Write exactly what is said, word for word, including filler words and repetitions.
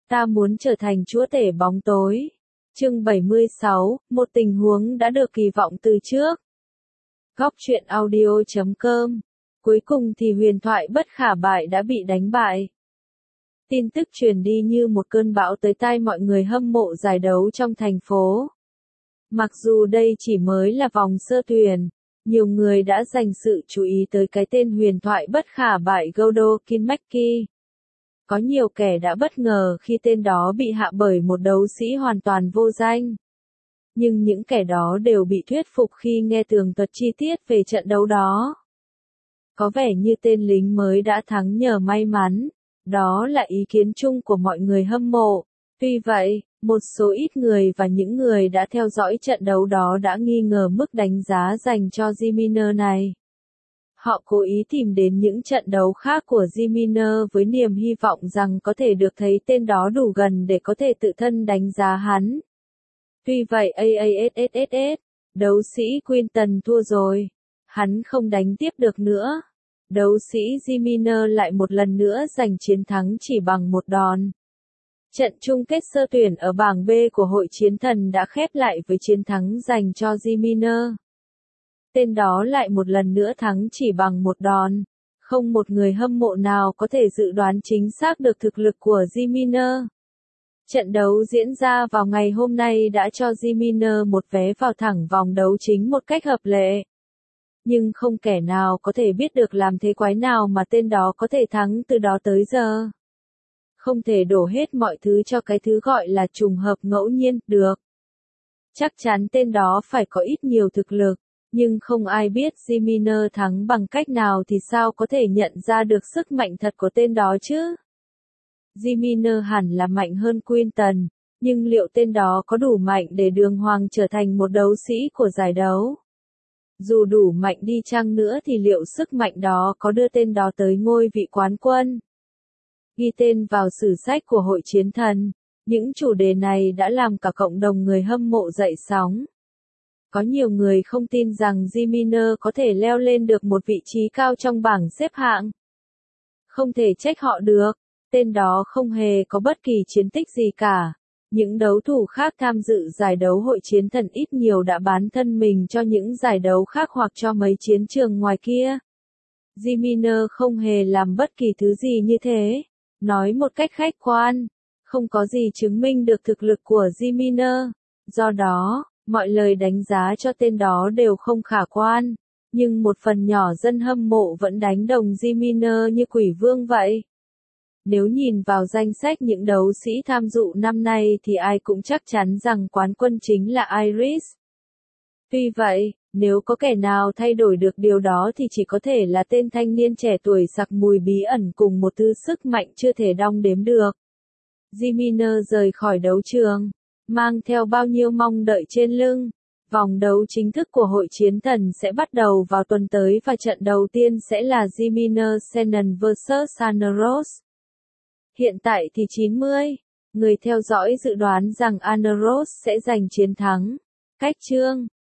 Ta muốn trở thành chúa tể bóng tối. Chương bảy mươi sáu, một tình huống đã được kỳ vọng từ trước. Góc truyện audio chấm com. Cuối cùng thì huyền thoại bất khả bại đã bị đánh bại. Tin tức truyền đi như một cơn bão tới tai mọi người hâm mộ giải đấu trong thành phố. Mặc dù đây chỉ mới là vòng sơ tuyển, nhiều người đã dành sự chú ý tới cái tên huyền thoại bất khả bại Godo Kinmaki. Có nhiều kẻ đã bất ngờ khi tên đó bị hạ bởi một đấu sĩ hoàn toàn vô danh. Nhưng những kẻ đó đều bị thuyết phục khi nghe tường thuật chi tiết về trận đấu đó. Có vẻ như tên lính mới đã thắng nhờ may mắn, đó là ý kiến chung của mọi người hâm mộ. Tuy vậy, một số ít người và những người đã theo dõi trận đấu đó đã nghi ngờ mức đánh giá dành cho Jiminer này. Họ cố ý tìm đến những trận đấu khác của Jiminer với niềm hy vọng rằng có thể được thấy tên đó đủ gần để có thể tự thân đánh giá hắn. Tuy vậy aassss, đấu sĩ Quinton thua rồi. Hắn không đánh tiếp được nữa. Đấu sĩ Jiminer lại một lần nữa giành chiến thắng chỉ bằng một đòn. Trận chung kết sơ tuyển ở bảng B của Hội Chiến Thần đã khép lại với chiến thắng dành cho Jiminer. Tên đó lại một lần nữa thắng chỉ bằng một đòn. Không một người hâm mộ nào có thể dự đoán chính xác được thực lực của Jiminer. Trận đấu diễn ra vào ngày hôm nay đã cho Jiminer một vé vào thẳng vòng đấu chính một cách hợp lệ. Nhưng không kẻ nào có thể biết được làm thế quái nào mà tên đó có thể thắng từ đó tới giờ. Không thể đổ hết mọi thứ cho cái thứ gọi là trùng hợp ngẫu nhiên, được. Chắc chắn tên đó phải có ít nhiều thực lực, nhưng không ai biết Jiminer thắng bằng cách nào thì sao có thể nhận ra được sức mạnh thật của tên đó chứ? Jiminer hẳn là mạnh hơn Quinton, nhưng liệu tên đó có đủ mạnh để đường hoàng trở thành một đấu sĩ của giải đấu? Dù đủ mạnh đi chăng nữa thì liệu sức mạnh đó có đưa tên đó tới ngôi vị quán quân? Ghi tên vào sử sách của Hội Chiến Thần, những chủ đề này đã làm cả cộng đồng người hâm mộ dậy sóng. Có nhiều người không tin rằng Jiminer có thể leo lên được một vị trí cao trong bảng xếp hạng. Không thể trách họ được, tên đó không hề có bất kỳ chiến tích gì cả. Những đấu thủ khác tham dự giải đấu Hội Chiến Thần ít nhiều đã bán thân mình cho những giải đấu khác hoặc cho mấy chiến trường ngoài kia. Jiminer không hề làm bất kỳ thứ gì như thế. Nói một cách khách quan, không có gì chứng minh được thực lực của Jiminer. Do đó, mọi lời đánh giá cho tên đó đều không khả quan. Nhưng một phần nhỏ dân hâm mộ vẫn đánh đồng Jiminer như quỷ vương vậy. Nếu nhìn vào danh sách những đấu sĩ tham dự năm nay thì ai cũng chắc chắn rằng quán quân chính là Iris. Tuy vậy, nếu có kẻ nào thay đổi được điều đó thì chỉ có thể là tên thanh niên trẻ tuổi sặc mùi bí ẩn cùng một thứ sức mạnh chưa thể đong đếm được. Jiminer rời khỏi đấu trường, mang theo bao nhiêu mong đợi trên lưng. Vòng đấu chính thức của Hội Chiến Thần sẽ bắt đầu vào tuần tới và trận đầu tiên sẽ là Jiminer Shannon versus Anaros. Hiện tại thì chín mươi người theo dõi dự đoán rằng Anaros sẽ giành chiến thắng. Cách chương